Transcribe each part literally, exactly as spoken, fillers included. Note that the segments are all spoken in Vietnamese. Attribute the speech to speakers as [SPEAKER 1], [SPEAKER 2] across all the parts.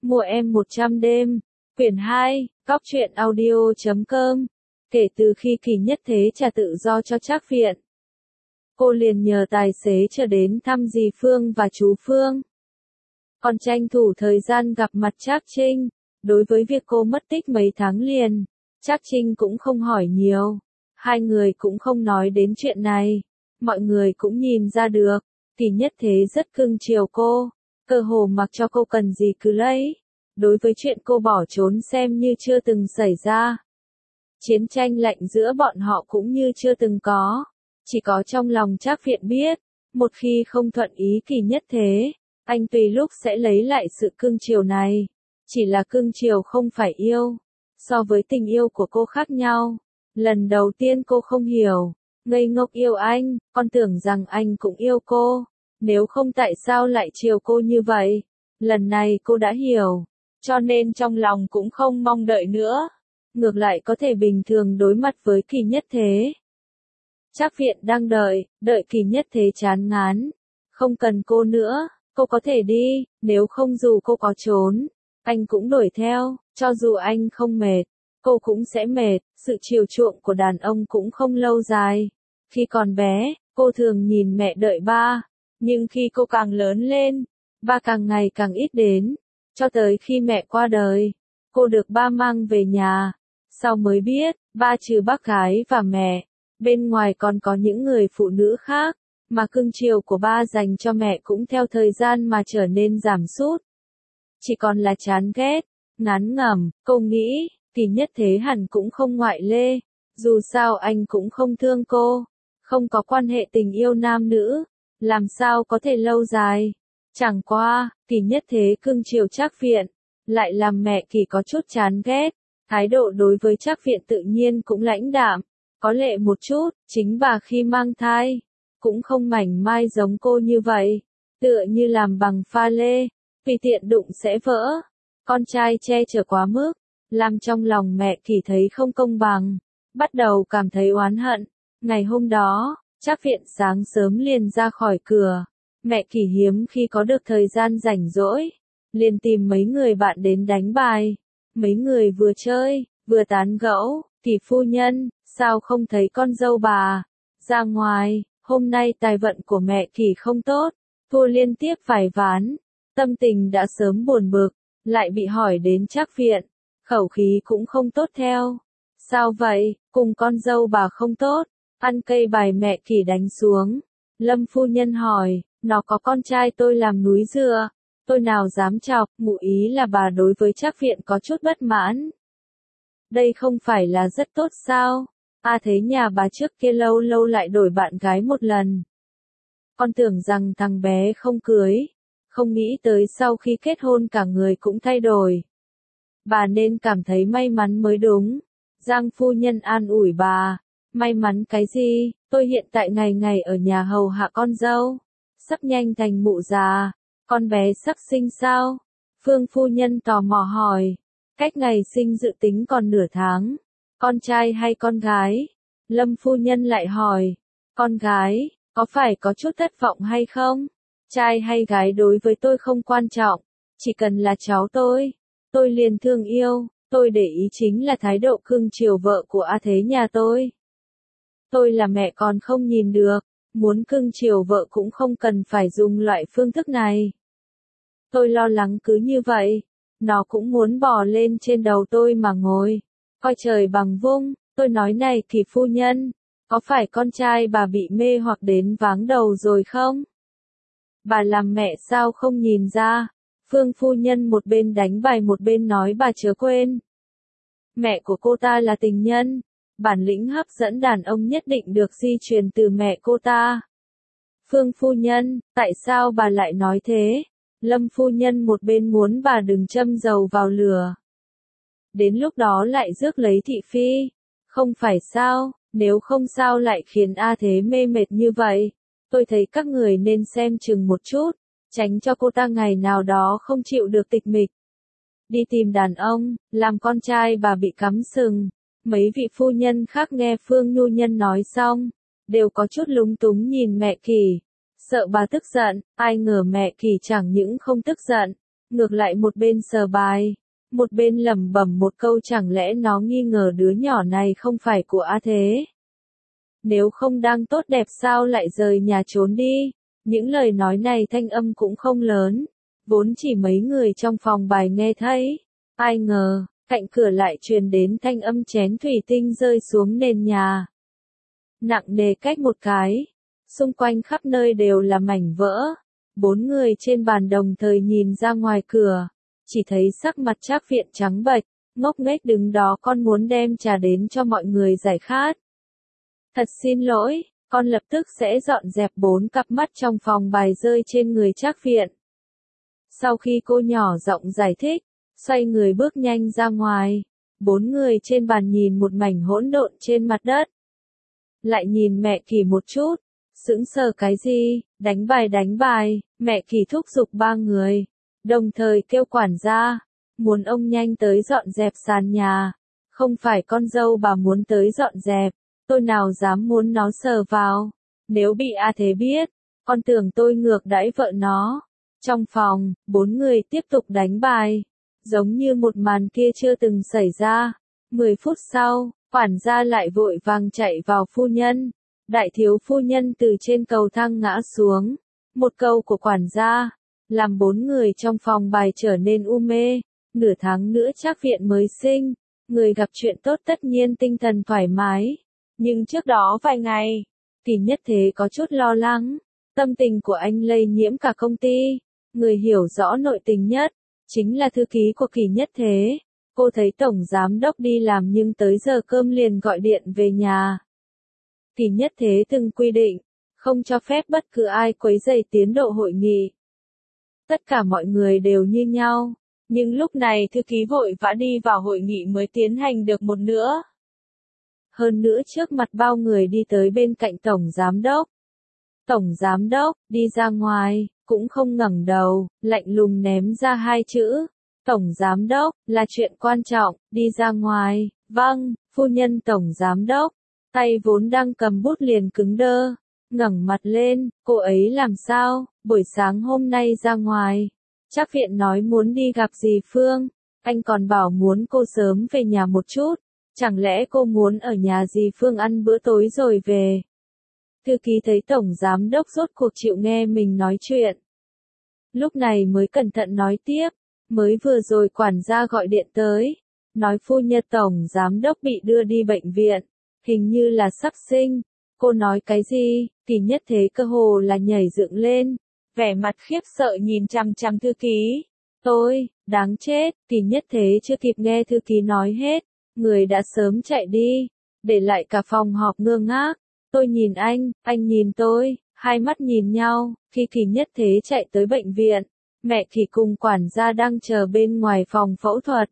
[SPEAKER 1] Mua em một trăm đêm, quyển hai, góc truyện audio chấm com. Kể từ khi Kỳ Nhất Thế trả tự do cho Trác Viện, cô liền nhờ tài xế chở đến thăm dì Phương và chú Phương. Còn tranh thủ thời gian gặp mặt Trác Trinh. Đối với việc cô mất tích mấy tháng liền, Trác Trinh cũng không hỏi nhiều. Hai người cũng không nói đến chuyện này. Mọi người cũng nhìn ra được, Kỳ Nhất Thế rất cưng chiều cô, cơ hồ mặc cho cô cần gì cứ lấy. Đối với chuyện cô bỏ trốn xem như chưa từng xảy ra. Chiến tranh lạnh giữa bọn họ cũng như chưa từng có. Chỉ có trong lòng Trác Viện biết, một khi không thuận ý Kỳ Nhất Thế, anh tùy lúc sẽ lấy lại sự cưng chiều này. Chỉ là cưng chiều không phải yêu. So với tình yêu của cô khác nhau. Lần đầu tiên cô không hiểu, ngây ngốc yêu anh, con tưởng rằng anh cũng yêu cô. Nếu không tại sao lại chiều cô như vậy? Lần này cô đã hiểu, cho nên trong lòng cũng không mong đợi nữa. Ngược lại có thể bình thường đối mặt với Kỳ Nhất Thế. Trác Viện đang đợi, đợi Kỳ Nhất Thế chán ngán. Không cần cô nữa, cô có thể đi, nếu không dù cô có trốn, anh cũng đuổi theo, cho dù anh không mệt, cô cũng sẽ mệt. Sự chiều chuộng của đàn ông cũng không lâu dài. Khi còn bé, cô thường nhìn mẹ đợi ba, nhưng khi cô càng lớn lên, ba càng ngày càng ít đến, cho tới khi mẹ qua đời, cô được ba mang về nhà. Sau mới biết, ba trừ bác gái và mẹ, bên ngoài còn có những người phụ nữ khác, mà cưng chiều của ba dành cho mẹ cũng theo thời gian mà trở nên giảm sút. Chỉ còn là chán ghét, ngán ngẩm. Cô nghĩ, Kỳ Nhất Thế hẳn cũng không ngoại lệ. Dù sao anh cũng không thương cô, không có quan hệ tình yêu nam nữ, làm sao có thể lâu dài. Chẳng qua, Kỳ Nhất Thế cưng chiều Trác Viện, lại làm mẹ Kỳ có chút chán ghét. Thái độ đối với Trác Viện tự nhiên cũng lãnh đạm, có lệ một chút. Chính bà khi mang thai, cũng không mảnh mai giống cô như vậy, tựa như làm bằng pha lê, tùy tiện đụng sẽ vỡ. Con trai che chở quá mức, làm trong lòng mẹ Kỳ thấy không công bằng, bắt đầu cảm thấy oán hận. Ngày hôm đó, Trác Viện sáng sớm liền ra khỏi cửa. Mẹ Kỳ hiếm khi có được thời gian rảnh rỗi, liền tìm mấy người bạn đến đánh bài. Mấy người vừa chơi, vừa tán gẫu. Kỳ phu nhân, sao không thấy con dâu bà ra ngoài? Hôm nay tài vận của mẹ Kỳ không tốt, thua liên tiếp vài ván, tâm tình đã sớm buồn bực, lại bị hỏi đến Trác Viện, khẩu khí cũng không tốt theo. Sao vậy, cùng con dâu bà không tốt? Ăn cây bài mẹ Kỳ đánh xuống. Lâm phu nhân hỏi, nó có con trai tôi làm núi dựa, tôi nào dám chọc. Ngụ ý là bà đối với Trác Viện có chút bất mãn. Đây không phải là rất tốt sao? À thế nhà bà trước kia lâu lâu lại đổi bạn gái một lần. Con tưởng rằng thằng bé không cưới, không nghĩ tới sau khi kết hôn cả người cũng thay đổi. Bà nên cảm thấy may mắn mới đúng. Giang phu nhân an ủi bà, may mắn cái gì, tôi hiện tại ngày ngày ở nhà hầu hạ con dâu, sắp nhanh thành mụ già. Con bé sắp sinh sao? Phương phu nhân tò mò hỏi. Cách ngày sinh dự tính còn nửa tháng. Con trai hay con gái? Lâm phu nhân lại hỏi. Con gái, có phải có chút thất vọng hay không? Trai hay gái đối với tôi không quan trọng, chỉ cần là cháu tôi, tôi liền thương yêu. Tôi để ý chính là thái độ cưng chiều vợ của A Thế nhà tôi. Tôi là mẹ còn không nhìn được, muốn cưng chiều vợ cũng không cần phải dùng loại phương thức này. Tôi lo lắng cứ như vậy, nó cũng muốn bò lên trên đầu tôi mà ngồi, coi trời bằng vung. Tôi nói này Kỳ phu nhân, có phải con trai bà bị mê hoặc đến váng đầu rồi không? Bà làm mẹ sao không nhìn ra? Phương phu nhân một bên đánh bài một bên nói bà chớ quên. Mẹ của cô ta là tình nhân, bản lĩnh hấp dẫn đàn ông nhất định được di truyền từ mẹ cô ta. Phương phu nhân, tại sao bà lại nói thế? Lâm phu nhân một bên muốn bà đừng châm dầu vào lửa. Đến lúc đó lại rước lấy thị phi. Không phải sao, nếu không sao lại khiến A Thế mê mệt như vậy. Tôi thấy các người nên xem chừng một chút, tránh cho cô ta ngày nào đó không chịu được tịch mịch. Đi tìm đàn ông, làm con trai bà bị cắm sừng. Mấy vị phu nhân khác nghe Phương Nhu Nhân nói xong, đều có chút lúng túng nhìn mẹ Kỳ. Sợ bà tức giận, ai ngờ mẹ Kỳ chẳng những không tức giận, ngược lại một bên sờ bài, một bên lẩm bẩm một câu chẳng lẽ nó nghi ngờ đứa nhỏ này không phải của A Thế. Nếu không đang tốt đẹp sao lại rời nhà trốn đi, những lời nói này thanh âm cũng không lớn, vốn chỉ mấy người trong phòng bài nghe thấy, ai ngờ, cạnh cửa lại truyền đến thanh âm chén thủy tinh rơi xuống nền nhà. Nặng nề cách một cái, xung quanh khắp nơi đều là mảnh vỡ, bốn người trên bàn đồng thời nhìn ra ngoài cửa, chỉ thấy sắc mặt Trác Viện trắng bệch, ngốc nghếch đứng đó con muốn đem trà đến cho mọi người giải khát. Thật xin lỗi, con lập tức sẽ dọn dẹp bốn cặp mắt trong phòng bài rơi trên người Trác Viện. Sau khi cô nhỏ giọng giải thích, xoay người bước nhanh ra ngoài, bốn người trên bàn nhìn một mảnh hỗn độn trên mặt đất. Lại nhìn mẹ Kỳ một chút, sững sờ cái gì, đánh bài đánh bài, mẹ Kỳ thúc giục ba người, đồng thời kêu quản gia, muốn ông nhanh tới dọn dẹp sàn nhà, không phải con dâu bà muốn tới dọn dẹp, tôi nào dám muốn nó sờ vào, nếu bị A Thế biết, con tưởng tôi ngược đãi vợ nó. Trong phòng, bốn người tiếp tục đánh bài, giống như một màn kia chưa từng xảy ra. Mười phút sau, quản gia lại vội vàng chạy vào phu nhân. Đại thiếu phu nhân từ trên cầu thang ngã xuống. Một câu của quản gia, làm bốn người trong phòng bài trở nên u mê. Nửa tháng nữa Trác Viện mới sinh, người gặp chuyện tốt tất nhiên tinh thần thoải mái. Nhưng trước đó vài ngày, Kỳ Nhất Thế có chút lo lắng. Tâm tình của anh lây nhiễm cả công ty. Người hiểu rõ nội tình nhất, chính là thư ký của Kỳ Nhất Thế. Cô thấy tổng giám đốc đi làm nhưng tới giờ cơm liền gọi điện về nhà. Kỳ Nhất Thế từng quy định, không cho phép bất cứ ai quấy rầy tiến độ hội nghị. Tất cả mọi người đều như nhau, nhưng lúc này thư ký vội vã đi vào hội nghị mới tiến hành được một nửa. Hơn nữa trước mặt bao người đi tới bên cạnh tổng giám đốc. Tổng giám đốc, đi ra ngoài, cũng không ngẩng đầu, lạnh lùng ném ra hai chữ. Tổng giám đốc, là chuyện quan trọng, đi ra ngoài, vâng, phu nhân tổng giám đốc. Tay vốn đang cầm bút liền cứng đơ, ngẩng mặt lên, cô ấy làm sao, buổi sáng hôm nay ra ngoài. Trác Viện nói muốn đi gặp dì Phương, anh còn bảo muốn cô sớm về nhà một chút, chẳng lẽ cô muốn ở nhà dì Phương ăn bữa tối rồi về. Thư ký thấy tổng giám đốc rốt cuộc chịu nghe mình nói chuyện. Lúc này mới cẩn thận nói tiếp, mới vừa rồi quản gia gọi điện tới, nói phu nhân tổng giám đốc bị đưa đi bệnh viện, hình như là sắp sinh. Cô nói cái gì? Kỳ Nhất Thế cơ hồ là nhảy dựng lên, vẻ mặt khiếp sợ nhìn chằm chằm thư ký. Tôi, đáng chết, Kỳ Nhất Thế chưa kịp nghe thư ký nói hết, người đã sớm chạy đi, để lại cả phòng họp ngơ ngác. Tôi nhìn anh, anh nhìn tôi, hai mắt nhìn nhau, khi Kỳ Nhất Thế chạy tới bệnh viện, mẹ Kỳ cùng quản gia đang chờ bên ngoài phòng phẫu thuật.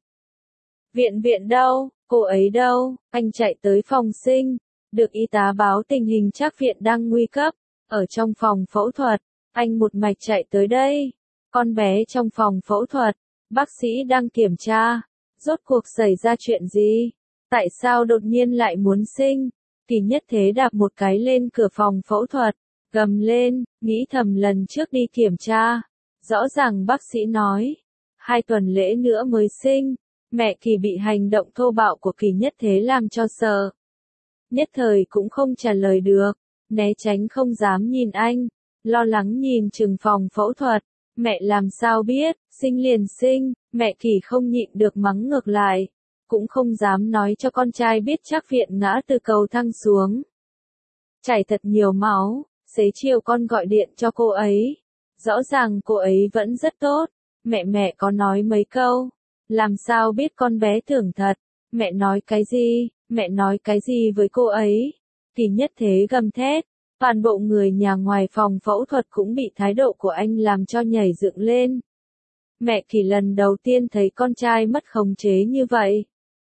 [SPEAKER 1] Viện viện đâu, cô ấy đâu, anh chạy tới phòng sinh, được y tá báo tình hình Trác Viện đang nguy cấp, ở trong phòng phẫu thuật, anh một mạch chạy tới đây, con bé trong phòng phẫu thuật, bác sĩ đang kiểm tra, rốt cuộc xảy ra chuyện gì, tại sao đột nhiên lại muốn sinh. Kỳ Nhất Thế đạp một cái lên cửa phòng phẫu thuật, gầm lên, nghĩ thầm lần trước đi kiểm tra. Rõ ràng bác sĩ nói, hai tuần lễ nữa mới sinh. Mẹ Kỳ bị hành động thô bạo của Kỳ Nhất Thế làm cho sợ. Nhất thời cũng không trả lời được, né tránh không dám nhìn anh, lo lắng nhìn chừng phòng phẫu thuật. Mẹ làm sao biết, sinh liền sinh, mẹ Kỳ không nhịn được mắng ngược lại. Cũng không dám nói cho con trai biết Trác Viện ngã từ cầu thang xuống. Chảy thật nhiều máu, xế chiều con gọi điện cho cô ấy. Rõ ràng cô ấy vẫn rất tốt, mẹ mẹ có nói mấy câu. Làm sao biết con bé tưởng thật, mẹ nói cái gì, mẹ nói cái gì với cô ấy. Kỳ Nhất Thế gầm thét, toàn bộ người nhà ngoài phòng phẫu thuật cũng bị thái độ của anh làm cho nhảy dựng lên. Mẹ Kỳ lần đầu tiên thấy con trai mất khống chế như vậy.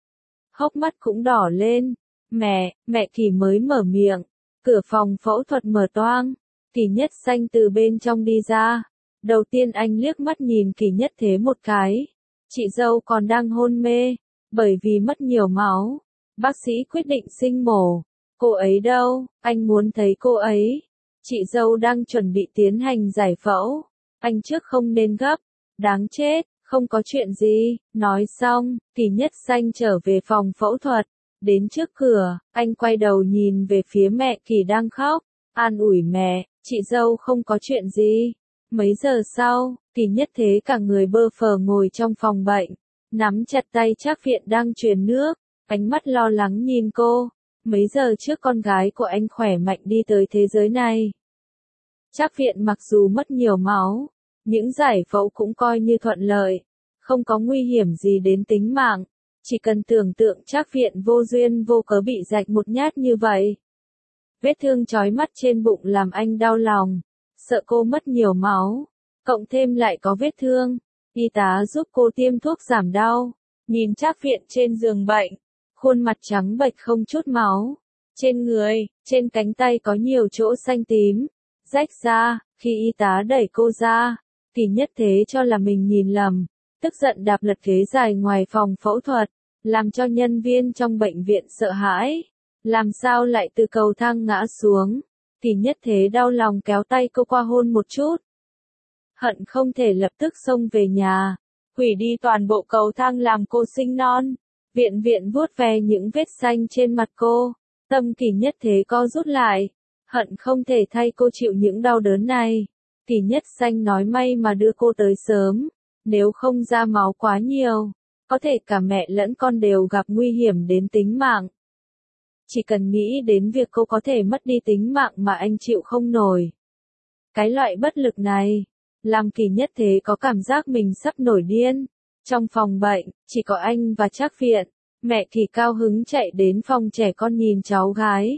[SPEAKER 1] Hốc mắt cũng đỏ lên, mẹ, mẹ Kỳ mới mở miệng, cửa phòng phẫu thuật mở toang, Kỳ Nhất Xanh từ bên trong đi ra. Đầu tiên anh liếc mắt nhìn Kỳ Nhất Thế một cái. Chị dâu còn đang hôn mê, bởi vì mất nhiều máu. Bác sĩ quyết định sinh mổ. Cô ấy đâu, anh muốn thấy cô ấy. Chị dâu đang chuẩn bị tiến hành giải phẫu. Anh trước không nên gấp, đáng chết, Không có chuyện gì, nói xong, Kỳ Nhất Xanh trở về phòng phẫu thuật. Đến trước cửa, anh quay đầu nhìn về phía mẹ Kỳ đang khóc, an ủi mẹ, chị dâu không có chuyện gì. Mấy giờ sau, Kỳ Nhất Thế cả người bơ phờ ngồi trong phòng bệnh, nắm chặt tay Trác Viện đang truyền nước, ánh mắt lo lắng nhìn cô. Mấy giờ trước con gái của anh khỏe mạnh đi tới thế giới này. Trác Viện mặc dù mất nhiều máu, những giải phẫu cũng coi như thuận lợi, không có nguy hiểm gì đến tính mạng. Chỉ cần tưởng tượng Trác Viện vô duyên vô cớ bị rạch một nhát như vậy. Vết thương chói mắt trên bụng làm anh đau lòng, sợ cô mất nhiều máu, cộng thêm lại có vết thương. Y tá giúp cô tiêm thuốc giảm đau, nhìn Trác Viện trên giường bệnh, khuôn mặt trắng bệch không chút máu. Trên người, trên cánh tay có nhiều chỗ xanh tím, rách ra. Khi y tá đẩy cô ra, Kỳ Nhất Thế cho là mình nhìn lầm, tức giận đạp lật ghế dài ngoài phòng phẫu thuật, làm cho nhân viên trong bệnh viện sợ hãi. Làm sao lại từ cầu thang ngã xuống? Kỳ Nhất Thế đau lòng kéo tay cô qua hôn một chút. Hận không thể lập tức xông về nhà, hủy đi toàn bộ cầu thang làm cô sinh non. Viện viện vuốt ve những vết xanh trên mặt cô, tâm Kỳ Nhất Thế co rút lại, hận không thể thay cô chịu những đau đớn này. Kỳ Nhất Xanh nói may mà đưa cô tới sớm, nếu không ra máu quá nhiều, có thể cả mẹ lẫn con đều gặp nguy hiểm đến tính mạng. Chỉ cần nghĩ đến việc cô có thể mất đi tính mạng mà anh chịu không nổi. Cái loại bất lực này, làm Kỳ Nhất Thế có cảm giác mình sắp nổi điên. Trong phòng bệnh, chỉ có anh và Trác Viện, mẹ Kỳ cao hứng chạy đến phòng trẻ con nhìn cháu gái.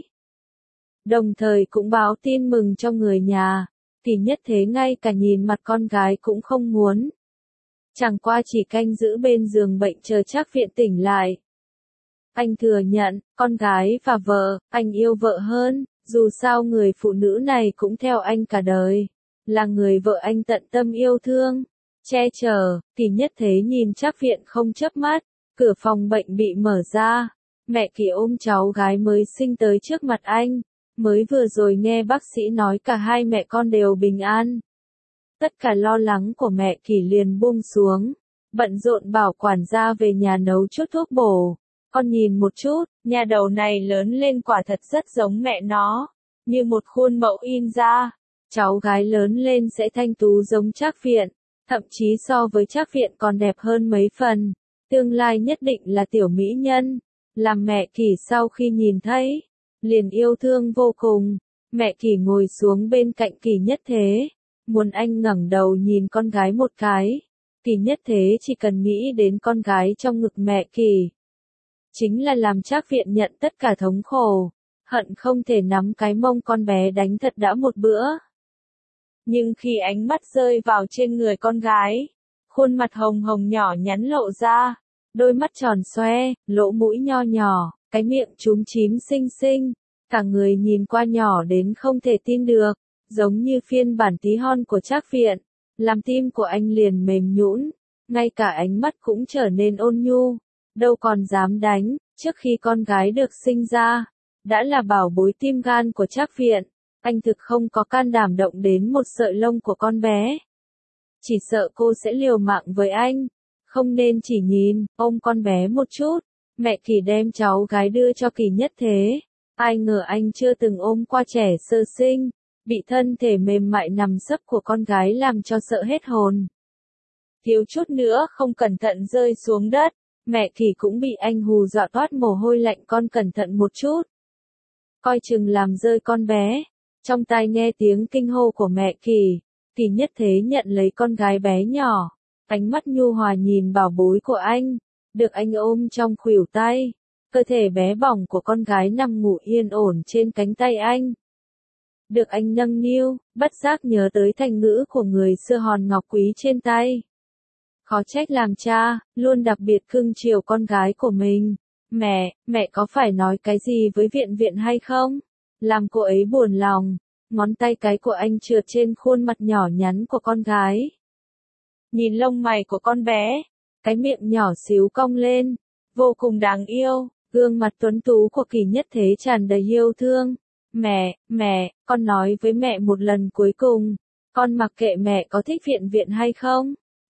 [SPEAKER 1] Đồng thời cũng báo tin mừng cho người nhà, Kỳ Nhất Thế ngay cả nhìn mặt con gái cũng không muốn. Chẳng qua chỉ canh giữ bên giường bệnh chờ Trác Viện tỉnh lại. Anh thừa nhận, con gái và vợ, anh yêu vợ hơn, dù sao người phụ nữ này cũng theo anh cả đời, là người vợ anh tận tâm yêu thương, che chở. Kỳ Nhất Thế nhìn Trác Viện không chớp mắt, cửa phòng bệnh bị mở ra, mẹ Kỳ ôm cháu gái mới sinh tới trước mặt anh, mới vừa rồi nghe bác sĩ nói cả hai mẹ con đều bình an. Tất cả lo lắng của mẹ Kỳ liền buông xuống, bận rộn bảo quản gia về nhà nấu chút thuốc bổ. Con nhìn một chút, nhà đầu này lớn lên quả thật rất giống mẹ nó, như một khuôn mẫu in ra. Cháu gái lớn lên sẽ thanh tú giống Trác Viện, thậm chí so với Trác Viện còn đẹp hơn mấy phần, tương lai nhất định là tiểu mỹ nhân. Làm mẹ Kỳ sau khi nhìn thấy, liền yêu thương vô cùng. Mẹ Kỳ ngồi xuống bên cạnh Kỳ Nhất Thế, muốn anh ngẩng đầu nhìn con gái một cái. Kỳ Nhất Thế chỉ cần nghĩ đến con gái trong ngực mẹ Kỳ, chính là làm Trác Viện nhận tất cả thống khổ, hận không thể nắm cái mông con bé đánh thật đã một bữa. Nhưng khi ánh mắt rơi vào trên người con gái, khuôn mặt hồng hồng nhỏ nhắn lộ ra, đôi mắt tròn xoe, lỗ mũi nho nhỏ, cái miệng chúm chím xinh xinh, cả người nhìn qua nhỏ đến không thể tin được, giống như phiên bản tí hon của Trác Viện, làm tim của anh liền mềm nhũn, ngay cả ánh mắt cũng trở nên ôn nhu, đâu còn dám đánh. Trước khi con gái được sinh ra, đã là bảo bối tim gan của Trác Viện, anh thực không có can đảm động đến một sợi lông của con bé. Chỉ sợ cô sẽ liều mạng với anh, không nên chỉ nhìn, ôm con bé một chút. Mẹ Kỳ đem cháu gái đưa cho Kỳ Nhất Thế, ai ngờ anh chưa từng ôm qua trẻ sơ sinh, bị thân thể mềm mại nằm sấp của con gái làm cho sợ hết hồn. Thiếu chút nữa không cẩn thận rơi xuống đất, mẹ Kỳ cũng bị anh hù dọa toát mồ hôi lạnh. Con cẩn thận một chút, coi chừng làm rơi con bé. Trong tai nghe tiếng kinh hô của mẹ Kỳ, Kỳ Nhất Thế nhận lấy con gái bé nhỏ, ánh mắt nhu hòa nhìn bảo bối của anh, được anh ôm trong khuỷu tay, cơ thể bé bỏng của con gái nằm ngủ yên ổn trên cánh tay anh. Được anh nâng niu, bất giác nhớ tới thành ngữ của người xưa hòn ngọc quý trên tay. Khó trách làm cha, luôn đặc biệt cưng chiều con gái của mình. Mẹ, mẹ có phải nói cái gì với Viện Viện hay không? Làm cô ấy buồn lòng, ngón tay cái của anh trượt trên khuôn mặt nhỏ nhắn của con gái. Nhìn lông mày của con bé, cái miệng nhỏ xíu cong lên, vô cùng đáng yêu, gương mặt tuấn tú của Kỳ Nhất Thế tràn đầy yêu thương. Mẹ, mẹ, con nói với mẹ một lần cuối cùng, con mặc kệ mẹ có thích Viện Viện hay không,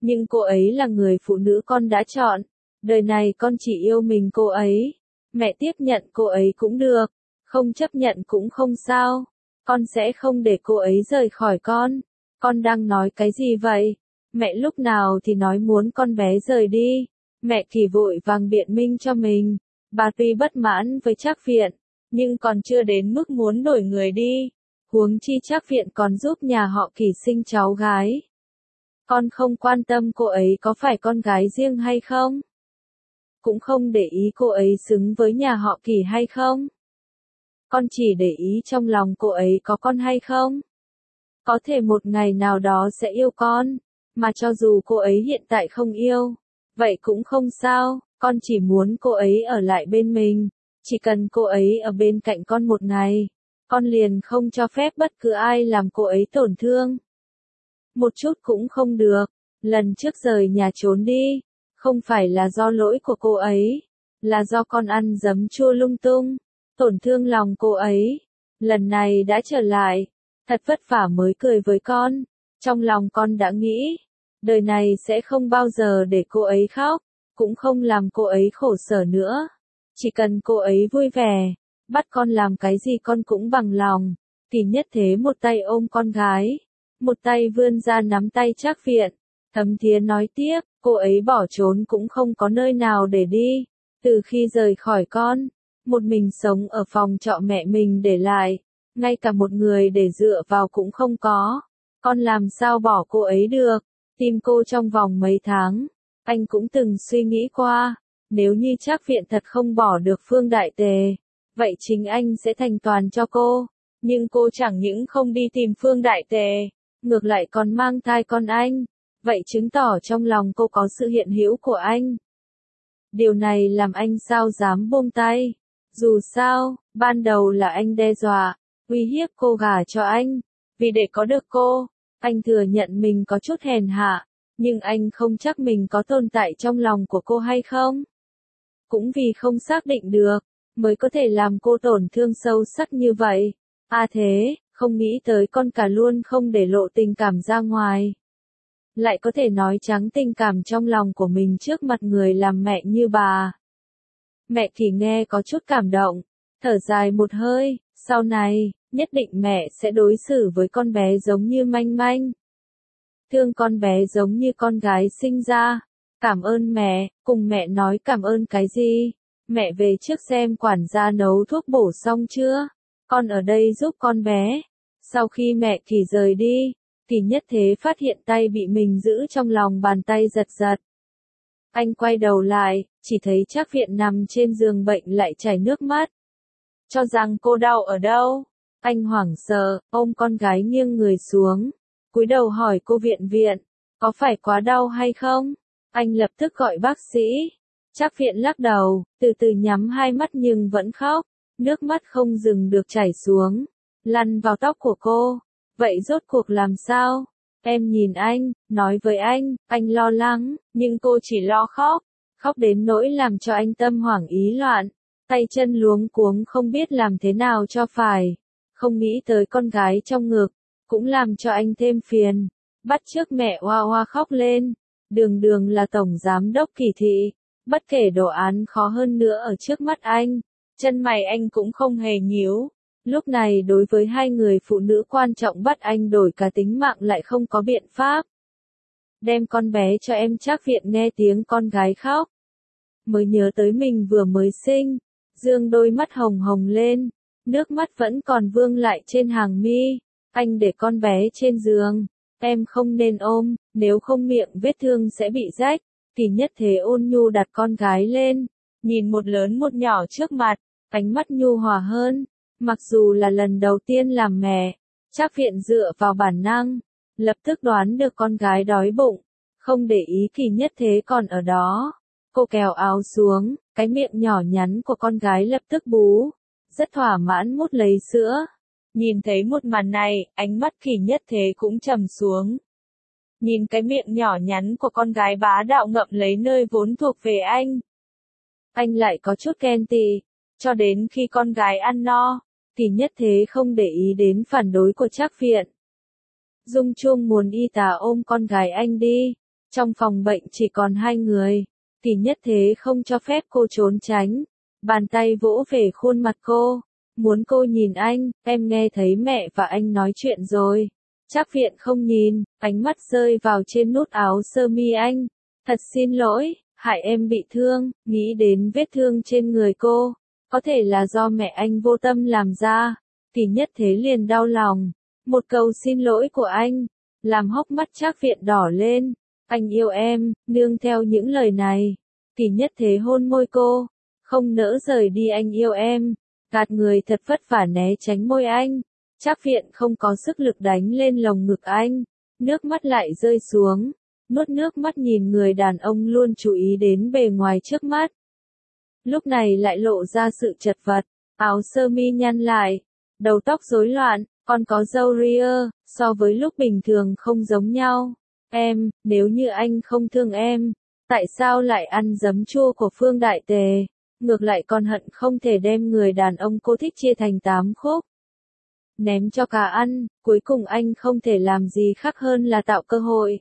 [SPEAKER 1] Nhưng cô ấy là người phụ nữ con đã chọn. Đời này con chỉ yêu mình cô ấy. Mẹ tiếp nhận cô ấy cũng được. Không chấp nhận cũng không sao. Con sẽ không để cô ấy rời khỏi con. Con đang nói cái gì vậy? Mẹ lúc nào thì nói muốn con bé rời đi. Mẹ Kỳ vội vàng biện minh cho mình. Bà tuy bất mãn với Trác Viện, nhưng còn chưa đến mức muốn đổi người đi. Huống chi Trác Viện còn giúp nhà họ Kỳ sinh cháu gái. Con không quan tâm cô ấy có phải con gái riêng hay không. Cũng không để ý cô ấy xứng với nhà họ Kỳ hay không. Con chỉ để ý trong lòng cô ấy có con hay không. Có thể một ngày nào đó sẽ yêu con, mà cho dù cô ấy hiện tại không yêu, vậy cũng không sao, con chỉ muốn cô ấy ở lại bên mình. Chỉ cần cô ấy ở bên cạnh con một ngày, con liền không cho phép bất cứ ai làm cô ấy tổn thương. Một chút cũng không được. Lần trước rời nhà trốn đi, không phải là do lỗi của cô ấy, là do con ăn giấm chua lung tung, tổn thương lòng cô ấy. Lần này đã trở lại, thật vất vả mới cười với con. Trong lòng con đã nghĩ, đời này sẽ không bao giờ để cô ấy khóc, cũng không làm cô ấy khổ sở nữa. Chỉ cần cô ấy vui vẻ, bắt con làm cái gì con cũng bằng lòng. Thì nhất thế một tay ôm con gái, một tay vươn ra nắm tay Trác Viện. Thấm Thía nói tiếp, cô ấy bỏ trốn cũng không có nơi nào để đi. Từ khi rời khỏi con, một mình sống ở phòng trọ mẹ mình để lại, ngay cả một người để dựa vào cũng không có. Con làm sao bỏ cô ấy được? Tìm cô trong vòng mấy tháng, anh cũng từng suy nghĩ qua, nếu như Trác Viện thật không bỏ được Phương Đại Tề, vậy chính anh sẽ thành toàn cho cô. Nhưng cô chẳng những không đi tìm Phương Đại Tề, ngược lại còn mang thai con anh. Vậy chứng tỏ trong lòng cô có sự hiện hữu của anh. Điều này làm anh sao dám buông tay. Dù sao, ban đầu là anh đe dọa, uy hiếp cô gả cho anh. Vì để có được cô, anh thừa nhận mình có chút hèn hạ, nhưng anh không chắc mình có tồn tại trong lòng của cô hay không. Cũng vì không xác định được, mới có thể làm cô tổn thương sâu sắc như vậy. À thế, không nghĩ tới con cả luôn không để lộ tình cảm ra ngoài. Lại có thể nói trắng tình cảm trong lòng của mình trước mặt người làm mẹ như bà. Mẹ Kỳ nghe có chút cảm động, thở dài một hơi, sau này, nhất định mẹ sẽ đối xử với con bé giống như Manh Manh. Thương con bé giống như con gái sinh ra. Cảm ơn mẹ, cùng mẹ nói cảm ơn cái gì? Mẹ về trước xem quản gia nấu thuốc bổ xong chưa? Con ở đây giúp con bé. Sau khi mẹ Kỳ rời đi, thì nhất thế phát hiện tay bị mình giữ trong lòng bàn tay giật giật. Anh quay đầu lại, chỉ thấy Trác Viện nằm trên giường bệnh lại chảy nước mắt. Cho rằng cô đau ở đâu? Anh hoảng sợ, ôm con gái nghiêng người xuống, cúi đầu hỏi cô Viện Viện, có phải quá đau hay không? Anh lập tức gọi bác sĩ. Trác Viện lắc đầu, từ từ nhắm hai mắt nhưng vẫn khóc, nước mắt không dừng được chảy xuống, lăn vào tóc của cô. Vậy rốt cuộc làm sao? Em nhìn anh, nói với anh, anh lo lắng, nhưng cô chỉ lo khóc, khóc đến nỗi làm cho anh tâm hoảng ý loạn, tay chân luống cuống không biết làm thế nào cho phải, không nghĩ tới con gái trong ngực, cũng làm cho anh thêm phiền, bắt chước mẹ oa oa khóc lên, đường đường là tổng giám đốc Kỳ thị, bất kể đồ án khó hơn nữa ở trước mắt anh, chân mày anh cũng không hề nhíu. Lúc này đối với hai người phụ nữ quan trọng bắt anh đổi cả tính mạng lại không có biện pháp. Đem con bé cho em. Trác Viện nghe tiếng con gái khóc, mới nhớ tới mình vừa mới sinh, dương đôi mắt hồng hồng lên, nước mắt vẫn còn vương lại trên hàng mi. Anh để con bé trên giường, em không nên ôm, nếu không miệng vết thương sẽ bị rách. Thì nhất thế ôn nhu đặt con gái lên, nhìn một lớn một nhỏ trước mặt, ánh mắt nhu hòa hơn. Mặc dù là lần đầu tiên làm mẹ, Trác Viện dựa vào bản năng, lập tức đoán được con gái đói bụng, không để ý Kỳ nhất thế còn ở đó. Cô kéo áo xuống, cái miệng nhỏ nhắn của con gái lập tức bú, rất thỏa mãn mút lấy sữa. Nhìn thấy một màn này, ánh mắt Kỳ nhất thế cũng trầm xuống. Nhìn cái miệng nhỏ nhắn của con gái bá đạo ngậm lấy nơi vốn thuộc về anh. Anh lại có chút ghen tị, cho đến khi con gái ăn no, thì nhất thế không để ý đến phản đối của Trác Viện. Dung Chung muốn y tá ôm con gái anh đi, Trong phòng bệnh chỉ còn hai người. Kỳ Nhất Thế không cho phép cô trốn tránh. Bàn tay vỗ về khuôn mặt cô. Muốn cô nhìn anh, em nghe thấy mẹ và anh nói chuyện rồi. Trác Viện không nhìn, ánh mắt rơi vào trên nút áo sơ mi anh. Thật xin lỗi, hại em bị thương, nghĩ đến vết thương trên người cô. Có thể là do mẹ anh vô tâm làm ra. Kỳ Nhất Thế liền đau lòng. Một câu xin lỗi của anh, làm hốc mắt Trác Viện đỏ lên. Anh yêu em, nương theo những lời này. Kỳ Nhất Thế hôn môi cô. Không nỡ rời đi, anh yêu em. Gạt người thật vất vả né tránh môi anh. Trác Viện không có sức lực đánh lên lồng ngực anh. Nước mắt lại rơi xuống. Nuốt nước mắt nhìn người đàn ông luôn chú ý đến bề ngoài trước mắt. Lúc này lại lộ ra sự chật vật. Áo sơ mi nhăn lại. Đầu tóc rối loạn, còn có râu ria, so với lúc bình thường không giống nhau. Em, nếu như anh không thương em, tại sao lại ăn giấm chua của Phương Đại Tề? Ngược lại còn hận không thể đem người đàn ông cô thích chia thành tám khúc. Ném cho cả ăn, cuối cùng anh không thể làm gì khác hơn là tạo cơ hội.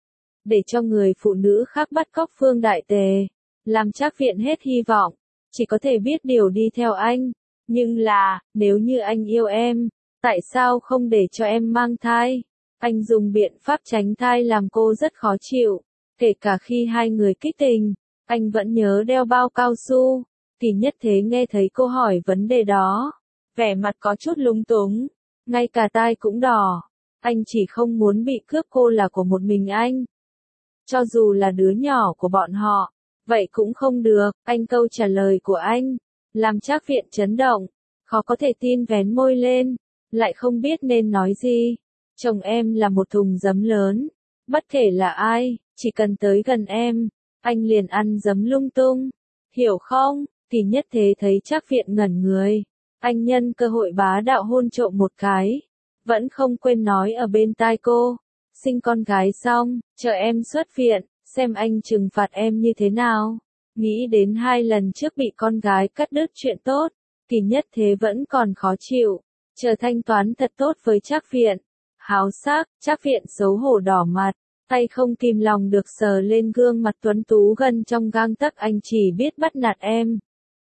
[SPEAKER 1] Để cho người phụ nữ khác bắt cóc Phương Đại Tề. Làm Trác Viện hết hy vọng. Chỉ có thể biết điều đi theo anh. Nhưng là, nếu như anh yêu em, tại sao không để cho em mang thai? Anh dùng biện pháp tránh thai làm cô rất khó chịu. Kể cả khi hai người kích tình, anh vẫn nhớ đeo bao cao su. Kỳ Nhất Thế nghe thấy cô hỏi vấn đề đó. Vẻ mặt có chút lúng túng. Ngay cả tai cũng đỏ. Anh chỉ không muốn bị cướp cô là của một mình anh. Cho dù là đứa nhỏ của bọn họ, vậy cũng không được. Anh câu trả lời của anh làm Trác Viện chấn động. Khó có thể tin vén môi lên. Lại không biết nên nói gì. Chồng em là một thùng giấm lớn. Bất kể là ai, chỉ cần tới gần em, anh liền ăn giấm lung tung. Hiểu không? Kỳ Nhất Thế thấy Trác Viện ngẩn người. Anh nhân cơ hội bá đạo hôn trộm một cái. Vẫn không quên nói ở bên tai cô. Sinh con gái xong, chờ em xuất viện, xem anh trừng phạt em như thế nào. Nghĩ đến hai lần trước bị con gái cắt đứt chuyện tốt. Kỳ Nhất Thế vẫn còn khó chịu. Chờ thanh toán thật tốt với Trác Viện. Háo sắc, Trác Viện xấu hổ đỏ mặt. Tay không kìm lòng được sờ lên gương mặt tuấn tú gần trong gang tấc. Anh chỉ biết bắt nạt em.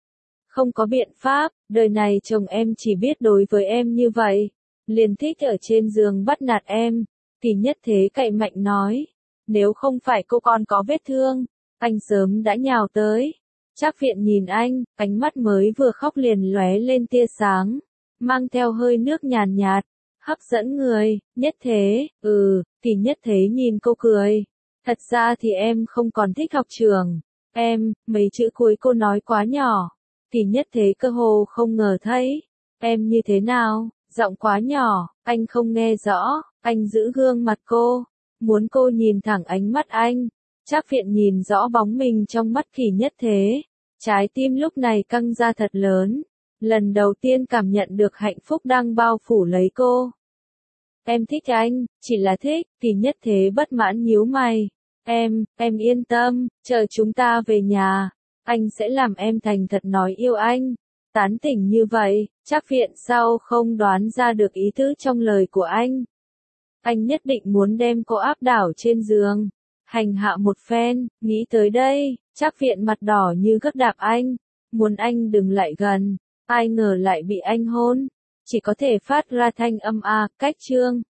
[SPEAKER 1] Không có biện pháp, đời này chồng em chỉ biết đối với em như vậy. Liền thích ở trên giường bắt nạt em. Kỳ Nhất Thế cậy mạnh nói. Nếu không phải cô còn có vết thương, anh sớm đã nhào tới. Trác Viện nhìn anh, ánh mắt mới vừa khóc liền lóe lên tia sáng. Mang theo hơi nước nhàn nhạt, hấp dẫn người. Nhất Thế, ừ, Kỳ Nhất Thế nhìn cô cười. Thật ra thì em không còn thích học trường. Em, mấy chữ cuối cô nói quá nhỏ. Kỳ Nhất Thế cơ hồ không ngờ thấy. Em như thế nào, giọng quá nhỏ, anh không nghe rõ. Anh giữ gương mặt cô, muốn cô nhìn thẳng ánh mắt anh. Trác Viện nhìn rõ bóng mình trong mắt Kỳ Nhất Thế. Trái tim lúc này căng ra thật lớn. Lần đầu tiên cảm nhận được hạnh phúc đang bao phủ lấy cô. Em thích anh, chỉ là thích. Kỳ Nhất Thế bất mãn nhíu mày. Em, em yên tâm, chờ chúng ta về nhà. Anh sẽ làm em thành thật nói yêu anh. Tán tỉnh như vậy, Trác Viện sao không đoán ra được ý tứ trong lời của anh. Anh nhất định muốn đem cô áp đảo trên giường. Hành hạ một phen, nghĩ tới đây, Trác Viện mặt đỏ như gấc đạp anh. Muốn anh đừng lại gần. Ai ngờ lại bị anh hôn. Chỉ có thể phát ra thanh âm a, cách chương.